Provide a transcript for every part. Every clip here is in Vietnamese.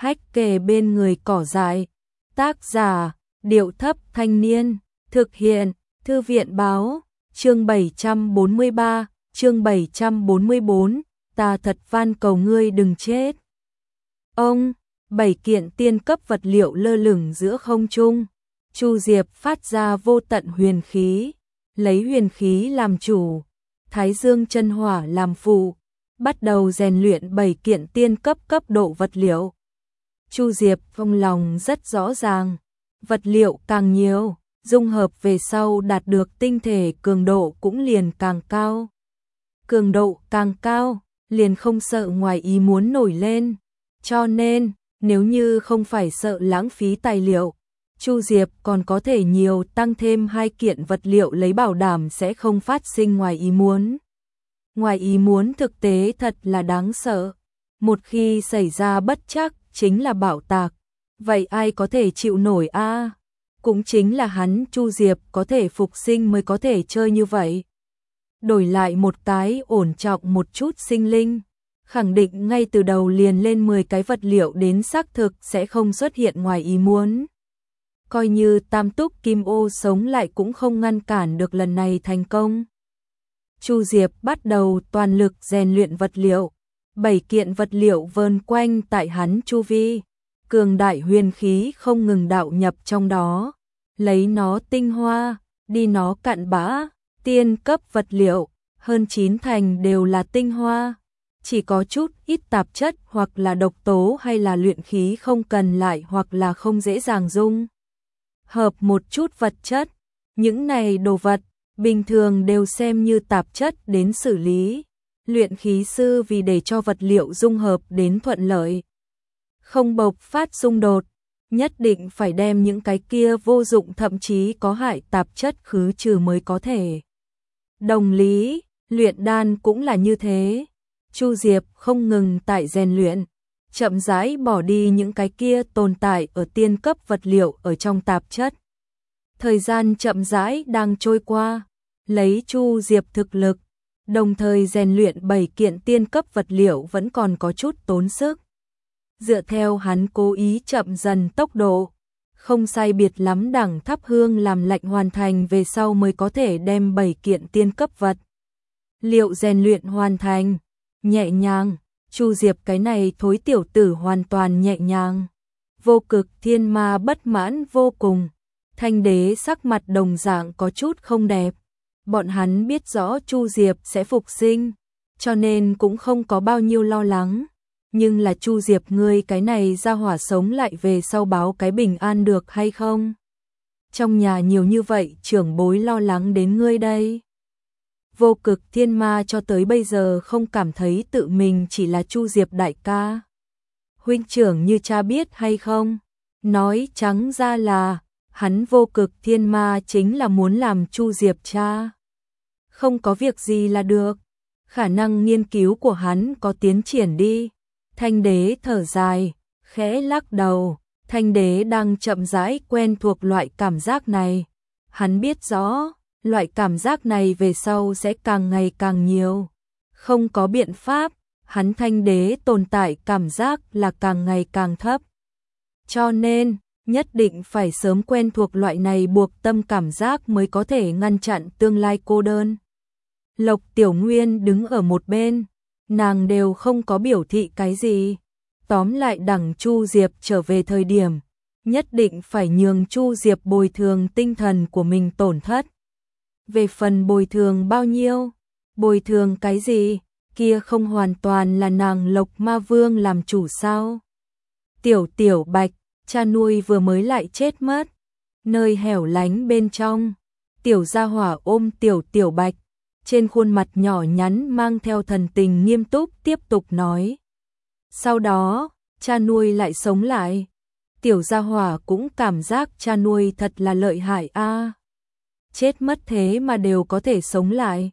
hách kề bên người cỏ dại. Tác giả, Điệu Thấp Thanh Niên. Thực hiện, Thư viện Báo. Chương 743, chương 744, ta thật van cầu ngươi đừng chết. Ông, 7 kiện tiên cấp vật liệu lơ lửng giữa không trung. Chu Diệp phát ra vô tận huyền khí, lấy huyền khí làm chủ, Thái Dương chân hỏa làm phụ, bắt đầu rèn luyện 7 kiện tiên cấp độ vật liệu. Chu Diệp trong lòng rất rõ ràng, vật liệu càng nhiều, dung hợp về sau đạt được tinh thể cường độ cũng liền càng cao. Cường độ càng cao, liền không sợ ngoài ý muốn nổi lên. Cho nên, nếu như không phải sợ lãng phí tài liệu, Chu Diệp còn có thể nhiều tăng thêm 2 kiện vật liệu lấy bảo đảm sẽ không phát sinh ngoài ý muốn. Ngoài ý muốn thực tế thật là đáng sợ. Một khi xảy ra bất trắc chính là bạo tạc. Vậy ai có thể chịu nổi a? Cũng chính là hắn Chu Diệp có thể phục sinh mới có thể chơi như vậy. Đổi lại một cái ổn trọng một chút sinh linh, khẳng định ngay từ đầu liền lên 10 cái vật liệu đến xác thực sẽ không xuất hiện ngoài ý muốn. Coi như Tam Túc Kim Ô sống lại cũng không ngăn cản được lần này thành công. Chu Diệp bắt đầu toàn lực rèn luyện vật liệu, 7 kiện vật liệu vờn quanh tại hắn chu vi, cường đại huyền khí không ngừng đạo nhập trong đó, lấy nó tinh hoa, đi nó cặn bã. Tiên cấp vật liệu, hơn 9 thành đều là tinh hoa, chỉ có chút ít tạp chất hoặc là độc tố hay là luyện khí không cần lại hoặc là không dễ dàng dung hợp một chút vật chất. Những này đồ vật, bình thường đều xem như tạp chất đến xử lý. Luyện khí sư vì để cho vật liệu dung hợp đến thuận lợi, không bộc phát xung đột, nhất định phải đem những cái kia vô dụng thậm chí có hại tạp chất khứ trừ mới có thể. Đồng lý, luyện đan cũng là như thế. Chu Diệp không ngừng tại rèn luyện, chậm rãi bỏ đi những cái kia tồn tại ở tiên cấp vật liệu ở trong tạp chất. Thời gian chậm rãi đang trôi qua, lấy Chu Diệp thực lực, đồng thời rèn luyện 7 kiện tiên cấp vật liệu vẫn còn có chút tốn sức. Dựa theo hắn cố ý chậm dần tốc độ, không sai biệt lắm đẳng thắp hương làm lạnh hoàn thành về sau mới có thể đem 7 kiện tiên cấp vật liệu rèn luyện hoàn thành. Nhẹ nhàng, Chu Diệp cái này thối tiểu tử hoàn toàn nhẹ nhàng. Vô Cực Thiên Ma bất mãn vô cùng, Thanh Đế sắc mặt đồng dạng có chút không đẹp. Bọn hắn biết rõ Chu Diệp sẽ phục sinh, cho nên cũng không có bao nhiêu lo lắng. Nhưng là Chu Diệp ngươi cái này ra hỏa sống lại về sau báo cái bình an được hay không? Trong nhà nhiều như vậy trưởng bối lo lắng đến ngươi đây. Vô Cực Thiên Ma cho tới bây giờ không cảm thấy tự mình chỉ là Chu Diệp đại ca. Huynh trưởng như cha biết hay không? Nói trắng ra là, hắn Vô Cực Thiên Ma chính là muốn làm Chu Diệp cha. Không có việc gì là được. Khả năng nghiên cứu của hắn có tiến triển đi. Thanh Đế thở dài, khẽ lắc đầu. Thanh Đế đang chậm rãi quen thuộc loại cảm giác này. Hắn biết rõ, loại cảm giác này về sau sẽ càng ngày càng nhiều. Không có biện pháp, hắn Thanh Đế tồn tại cảm giác là càng ngày càng thấp. Cho nên, nhất định phải sớm quen thuộc loại này buộc tâm cảm giác mới có thể ngăn chặn tương lai cô đơn. Lộc Tiểu Nguyên đứng ở một bên, nàng đều không có biểu thị cái gì. Tóm lại đằng Chu Diệp trở về thời điểm, nhất định phải nhường Chu Diệp bồi thường tinh thần của mình tổn thất. Về phần bồi thường bao nhiêu, bồi thường cái gì, kia không hoàn toàn là nàng Lộc Ma Vương làm chủ sao? Tiểu Bạch, cha nuôi vừa mới lại chết mất. Nơi hẻo lánh bên trong, tiểu gia hỏa ôm tiểu Bạch, trên khuôn mặt nhỏ nhắn mang theo thần tình nghiêm túc tiếp tục nói. Sau đó, cha nuôi lại sống lại. Tiểu gia hỏa cũng cảm giác cha nuôi thật là lợi hại a. Chết mất thế mà đều có thể sống lại.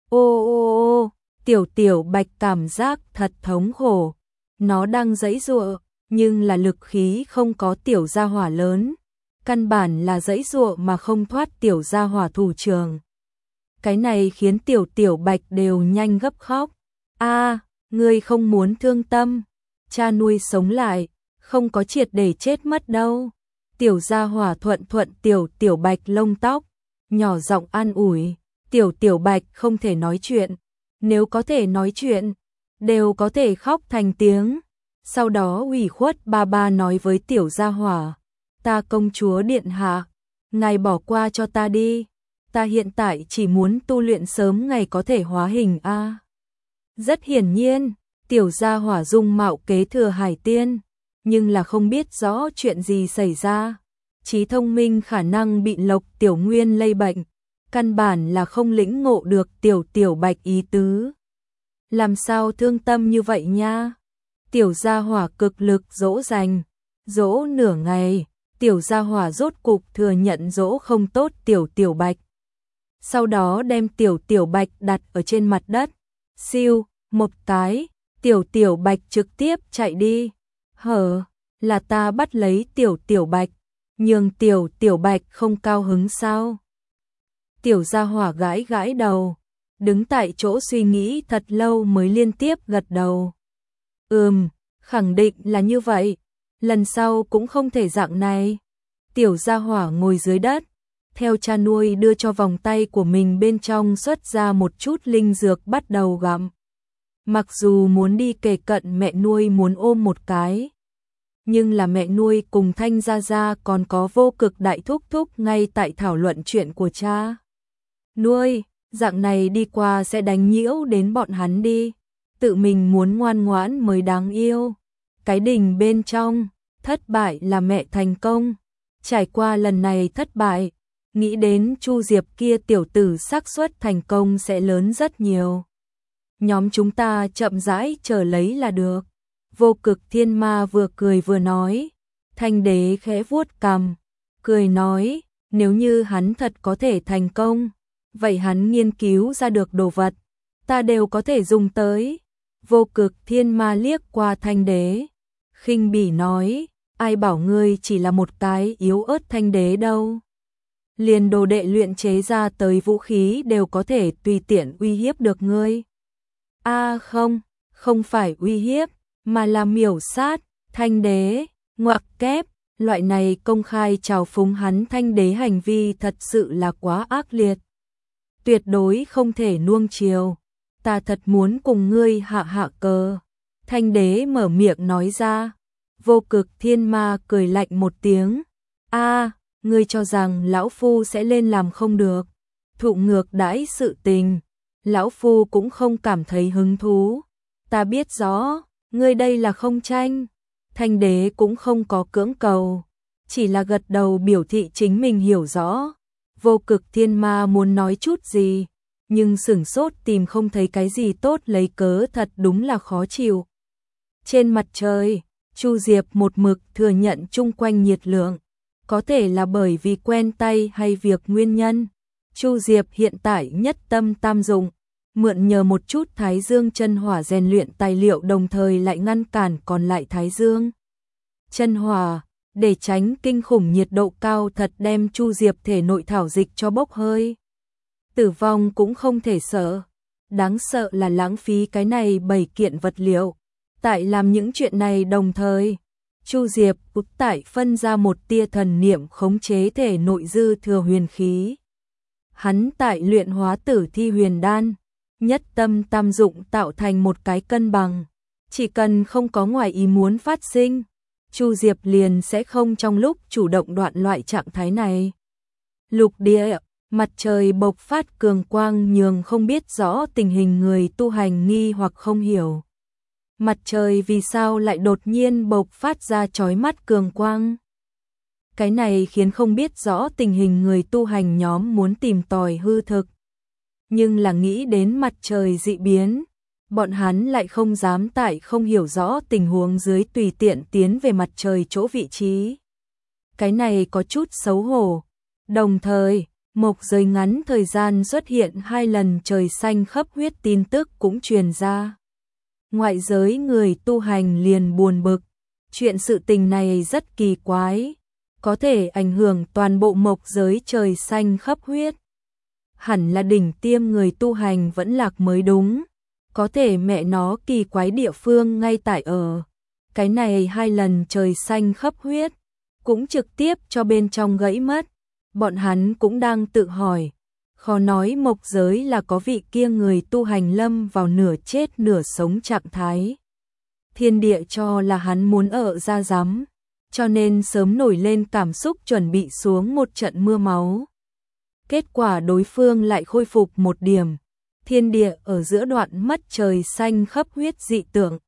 Ô, tiểu Bạch cảm giác thật thống khổ. Nó đang giãy giụa, nhưng là lực khí không có tiểu gia hỏa lớn. Căn bản là giãy giụa mà không thoát tiểu gia hỏa thủ trưởng. Cái này khiến tiểu Bạch đều nhanh gấp khóc. A, ngươi không muốn thương tâm. Cha nuôi sống lại, không có triệt để chết mất đâu. Tiểu gia hỏa thuận thuận tiểu bạch lông tóc, nhỏ giọng an ủi, tiểu bạch không thể nói chuyện, nếu có thể nói chuyện, đều có thể khóc thành tiếng. Sau đó ủy khuất ba nói với tiểu gia hỏa, ta công chúa điện hạ, ngài bỏ qua cho ta đi, ta hiện tại chỉ muốn tu luyện sớm ngày có thể hóa hình a. Rất hiển nhiên, tiểu gia hỏa dung mạo kế thừa Hải Tiên, nhưng là không biết rõ chuyện gì xảy ra. Trí thông minh khả năng bị Lộc Tiểu Nguyên lây bệnh, căn bản là không lĩnh ngộ được tiểu bạch ý tứ. Làm sao thương tâm như vậy nha? Tiểu gia hỏa cực lực dỗ dành, dỗ nửa ngày, tiểu gia hỏa rốt cục thừa nhận dỗ không tốt tiểu bạch. Sau đó đem tiểu bạch đặt ở trên mặt đất, siêu, một cái, tiểu bạch trực tiếp chạy đi. Hở, là ta bắt lấy tiểu bạch, nhưng tiểu bạch không cao hứng sao? Tiểu gia hỏa gãi đầu, đứng tại chỗ suy nghĩ thật lâu mới liên tiếp gật đầu. Khẳng định là như vậy, lần sau cũng không thể dạng này. Tiểu gia hỏa ngồi dưới đất, theo cha nuôi đưa cho vòng tay của mình bên trong xuất ra một chút linh dược bắt đầu gặm. Mặc dù muốn đi kề cận mẹ nuôi muốn ôm một cái, nhưng là mẹ nuôi cùng Thanh Gia Gia còn có Vô Cực đại thúc thúc ngay tại thảo luận chuyện của cha nuôi, dạng này đi qua sẽ đánh nhiễu đến bọn hắn đi, tự mình muốn ngoan ngoãn mới đáng yêu. Cái đình bên trong, thất bại là mẹ thành công, trải qua lần này thất bại, nghĩ đến Chu Diệp kia tiểu tử xác suất thành công sẽ lớn rất nhiều. Nhóm chúng ta chậm rãi chờ lấy là được. Vô Cực Thiên Ma vừa cười vừa nói. Thanh đế khẽ vuốt cằm, cười nói, nếu như hắn thật có thể thành công, vậy hắn nghiên cứu ra được đồ vật, ta đều có thể dùng tới. Vô Cực Thiên Ma liếc qua Thanh đế, khinh bỉ nói, ai bảo ngươi chỉ là một cái yếu ớt thanh đế đâu. Liền đồ đệ luyện chế ra tới vũ khí đều có thể tùy tiện uy hiếp được ngươi. Không phải uy hiếp, mà là miểu sát. Thanh đế, ngoặc kép, loại này công khai trào phúng hắn Thanh đế hành vi thật sự là quá ác liệt. Tuyệt đối không thể nuông chiều, ta thật muốn cùng ngươi hạ cờ. Thanh đế mở miệng nói ra. Vô Cực Thiên Ma cười lạnh một tiếng. Ngươi cho rằng lão phu sẽ lên làm không được. Thụ ngược đãi sự tình, lão phu cũng không cảm thấy hứng thú. Ta biết rõ, ngươi đây là không tranh. Thanh đế cũng không có cưỡng cầu, chỉ là gật đầu biểu thị chính mình hiểu rõ. Vô Cực Thiên Ma muốn nói chút gì, nhưng sửng sốt tìm không thấy cái gì tốt lấy cớ, thật đúng là khó chịu. Trên mặt trời, Chu Diệp một mực thừa nhận chung quanh nhiệt lượng, có thể là bởi vì quen tay hay việc nguyên nhân. Chu Diệp hiện tại nhất tâm tam dụng, mượn nhờ một chút Thái Dương chân hỏa rèn luyện tài liệu, đồng thời lại ngăn cản còn lại Thái Dương chân hỏa, để tránh kinh khủng nhiệt độ cao thật đem Chu Diệp thể nội thảo dịch cho bốc hơi. Tử vong cũng không thể sợ, đáng sợ là lãng phí cái này 7 kiện vật liệu. Tại làm những chuyện này đồng thời, Chu Diệp cũng tại phân ra một tia thần niệm khống chế thể nội dư thừa huyền khí. Hắn tại luyện hóa tử thi huyền đan, nhất tâm tam dụng tạo thành một cái cân bằng. Chỉ cần không có ngoài ý muốn phát sinh, Chu Diệp liền sẽ không trong lúc chủ động đoạn loại trạng thái này. Lục địa, mặt trời bộc phát cường quang nhường không biết rõ tình hình người tu hành nghi hoặc không hiểu. Mặt trời vì sao lại đột nhiên bộc phát ra chói mắt cường quang? Cái này khiến không biết rõ tình hình người tu hành nhóm muốn tìm tòi hư thực. Nhưng là nghĩ đến mặt trời dị biến, bọn hắn lại không dám tại không hiểu rõ tình huống dưới tùy tiện tiến về mặt trời chỗ vị trí. Cái này có chút xấu hổ. Đồng thời, một giới ngắn thời gian xuất hiện 2 lần trời xanh khắp huyết tin tức cũng truyền ra. Ngoại giới người tu hành liền buồn bực. Chuyện sự tình này rất kỳ quái, có thể ảnh hưởng toàn bộ mộc giới trời xanh khắp huyết. Hẳn là đỉnh tiêm người tu hành vẫn lạc mới đúng. Có thể mẹ nó kỳ quái địa phương ngay tại ở. Cái này 2 lần trời xanh khắp huyết, cũng trực tiếp cho bên trong gãy mất. Bọn hắn cũng đang tự hỏi, khó nói mộc giới là có vị kia người tu hành lâm vào nửa chết nửa sống trạng thái. Thiên địa cho là hắn muốn ở ra giám, cho nên sớm nổi lên cảm xúc chuẩn bị xuống một trận mưa máu. Kết quả đối phương lại khôi phục một điểm, thiên địa ở giữa đoạn mất trời xanh khắp huyết dị tượng.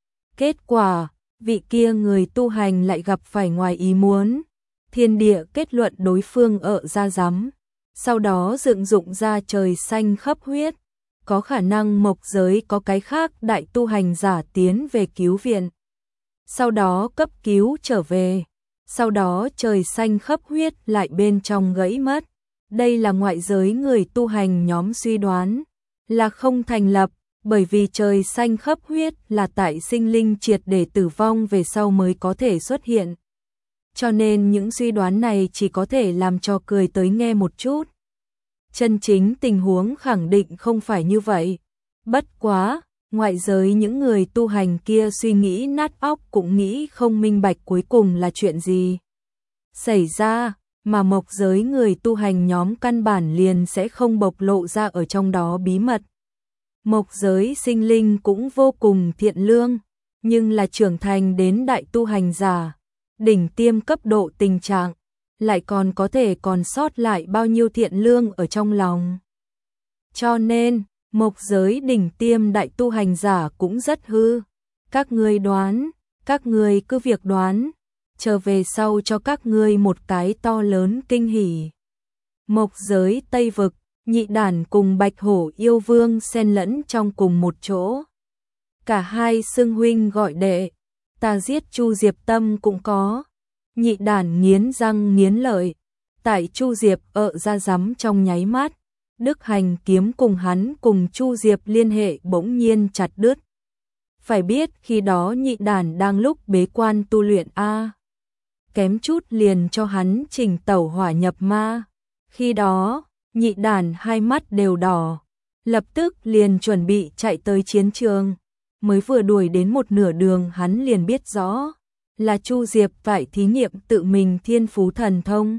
Kết quả, vị kia người tu hành lại gặp phải ngoài ý muốn, thiên địa kết luận đối phương ở ra giám, sau đó dựng dụng ra trời xanh khắp huyết, có khả năng mộc giới có cái khác đại tu hành giả tiến về cứu viện. Sau đó cấp cứu trở về, sau đó trời xanh khắp huyết lại bên trong gãy mất. Đây là ngoại giới người tu hành nhóm suy đoán, là không thành lập, bởi vì trời xanh khắp huyết là tại sinh linh triệt để tử vong về sau mới có thể xuất hiện. Cho nên những suy đoán này chỉ có thể làm cho cười tới nghe một chút. Chân chính tình huống khẳng định không phải như vậy. Bất quá, ngoại giới những người tu hành kia suy nghĩ nát óc cũng nghĩ không minh bạch cuối cùng là chuyện gì xảy ra, mà mộc giới người tu hành nhóm căn bản liền sẽ không bộc lộ ra ở trong đó bí mật. Mộc giới sinh linh cũng vô cùng thiện lương, nhưng là trưởng thành đến đại tu hành giả, đỉnh tiêm cấp độ tình trạng, lại còn có thể còn sót lại bao nhiêu thiện lương ở trong lòng. Cho nên, mộc giới đỉnh tiêm đại tu hành giả cũng rất hư. Các ngươi đoán, các ngươi cứ việc đoán, trở về sau cho các ngươi một cái to lớn kinh hỉ. Mộc giới Tây Vực, Nhị Đản cùng Bạch Hổ yêu vương xen lẫn trong cùng một chỗ. Cả hai xưng huynh gọi đệ, ta giết Chu Diệp tâm cũng có. Nhị Đản nghiến răng nghiến lợi, tại Chu Diệp ở ra giám trong nháy mắt, Đức Hành kiếm cùng hắn cùng Chu Diệp liên hệ bỗng nhiên chặt đứt. Phải biết khi đó Nhị Đản đang lúc bế quan tu luyện a, kém chút liền cho hắn trình tẩu hỏa nhập ma. Khi đó, Nhị Đản hai mắt đều đỏ, lập tức liền chuẩn bị chạy tới chiến trường. Mới vừa đuổi đến một nửa đường hắn liền biết rõ là Chu Diệp phải thí nghiệm tự mình thiên phú thần thông.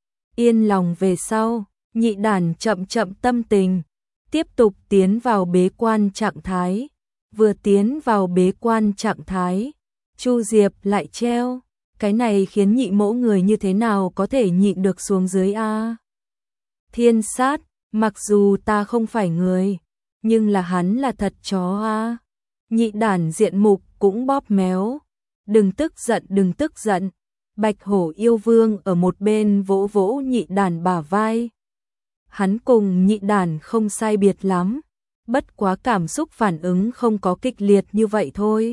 Yên lòng về sau, Nhị Đản chậm chậm tâm tình, tiếp tục tiến vào bế quan trạng thái. Vừa tiến vào bế quan trạng thái, Chu Diệp lại treo. Cái này khiến nhị mẫu người như thế nào có thể nhịn được xuống dưới a? Thiên sát, mặc dù ta không phải người, nhưng là hắn là thật chó a. Nhị Đản diện mục cũng bóp méo. Đừng tức giận, đừng tức giận. Bạch Hổ yêu vương ở một bên vỗ vỗ Nhị Đản bả vai. Hắn cùng Nhị Đản không sai biệt lắm, bất quá cảm xúc phản ứng không có kịch liệt như vậy thôi.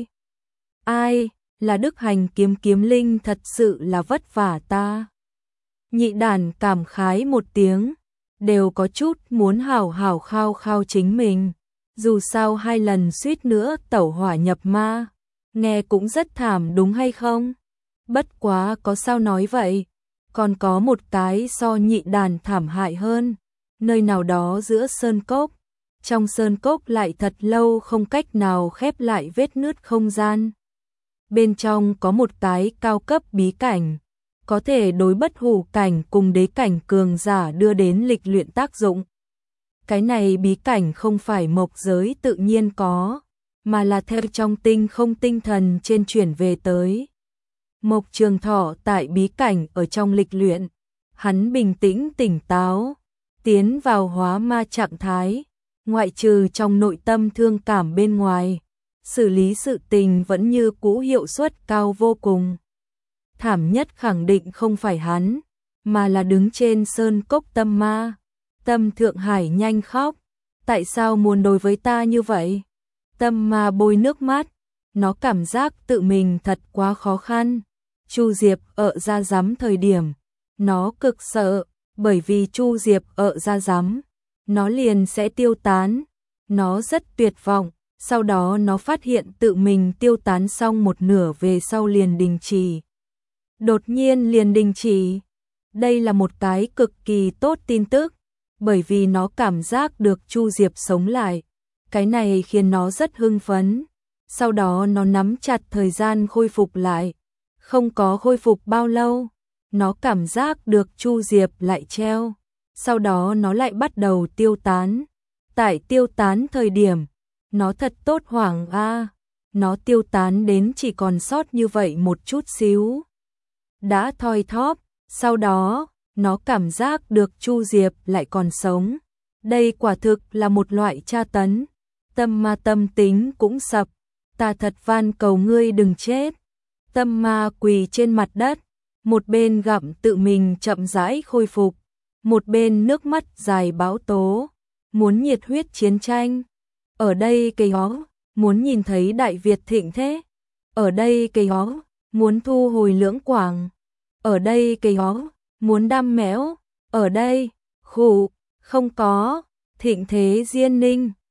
Ai, là Đức Hành kiếm kiếm linh thật sự là vất vả ta. Nhị Đản cảm khái một tiếng, đều có chút muốn hảo hảo khao khao chính mình. Dù sao 2 lần suýt nữa tẩu hỏa nhập ma, nghe cũng rất thảm đúng hay không? Bất quá có sao nói vậy, còn có một cái so Nhị Đản thảm hại hơn. Nơi nào đó giữa sơn cốc, trong sơn cốc lại thật lâu không cách nào khép lại vết nứt không gian. Bên trong có một cái cao cấp bí cảnh, có thể đối bất hủ cảnh cùng đế cảnh cường giả đưa đến lịch luyện tác dụng. Cái này bí cảnh không phải mộc giới tự nhiên có, mà là theo trong tinh không tinh thần trên chuyển về tới. Mộc Trường Thọ tại bí cảnh ở trong lịch luyện, hắn bình tĩnh tỉnh táo, tiến vào hóa ma trạng thái, ngoại trừ trong nội tâm thương cảm bên ngoài, xử lý sự tình vẫn như cũ hiệu suất cao vô cùng. Thảm nhất khẳng định không phải hắn, mà là đứng trên sơn cốc tâm ma. Tâm Thượng Hải nhanh khóc, tại sao muốn đối với ta như vậy? Tâm ma bôi nước mắt, nó cảm giác tự mình thật quá khó khăn. Chu Diệp ở ra giám thời điểm, nó cực sợ, bởi vì Chu Diệp ở ra giám, nó liền sẽ tiêu tán. Nó rất tuyệt vọng, sau đó nó phát hiện tự mình tiêu tán xong một nửa về sau liền đình chỉ. Đột nhiên liền đình chỉ. Đây là một cái cực kỳ tốt tin tức, bởi vì nó cảm giác được Chu Diệp sống lại. Cái này khiến nó rất hưng phấn. sau đó nó nắm chặt thời gian khôi phục lại. Không có khôi phục bao lâu, nó cảm giác được Chu Diệp lại treo, sau đó nó lại bắt đầu tiêu tán. Tại tiêu tán thời điểm, nó thật tốt hoảng a, nó tiêu tán đến chỉ còn sót như vậy một chút xíu. Đã thoi thóp, sau đó, nó cảm giác được Chu Diệp lại còn sống. Đây quả thực là một loại tra tấn. Tâm ma tâm tính cũng sập, ta thật van cầu ngươi đừng chết. Tâm ma quỳ trên mặt đất, một bên gặm tự mình chậm rãi khôi phục, một bên nước mắt dài bão tố, muốn nhiệt huyết chiến tranh. Ở đây cây ó, muốn nhìn thấy Đại Việt thịnh thế. Ở đây cây ó, muốn thu hồi Lưỡng Quảng. Ở đây cây ó, muốn đam mẽo. Ở đây, khụ, không có, thịnh thế Diên Ninh.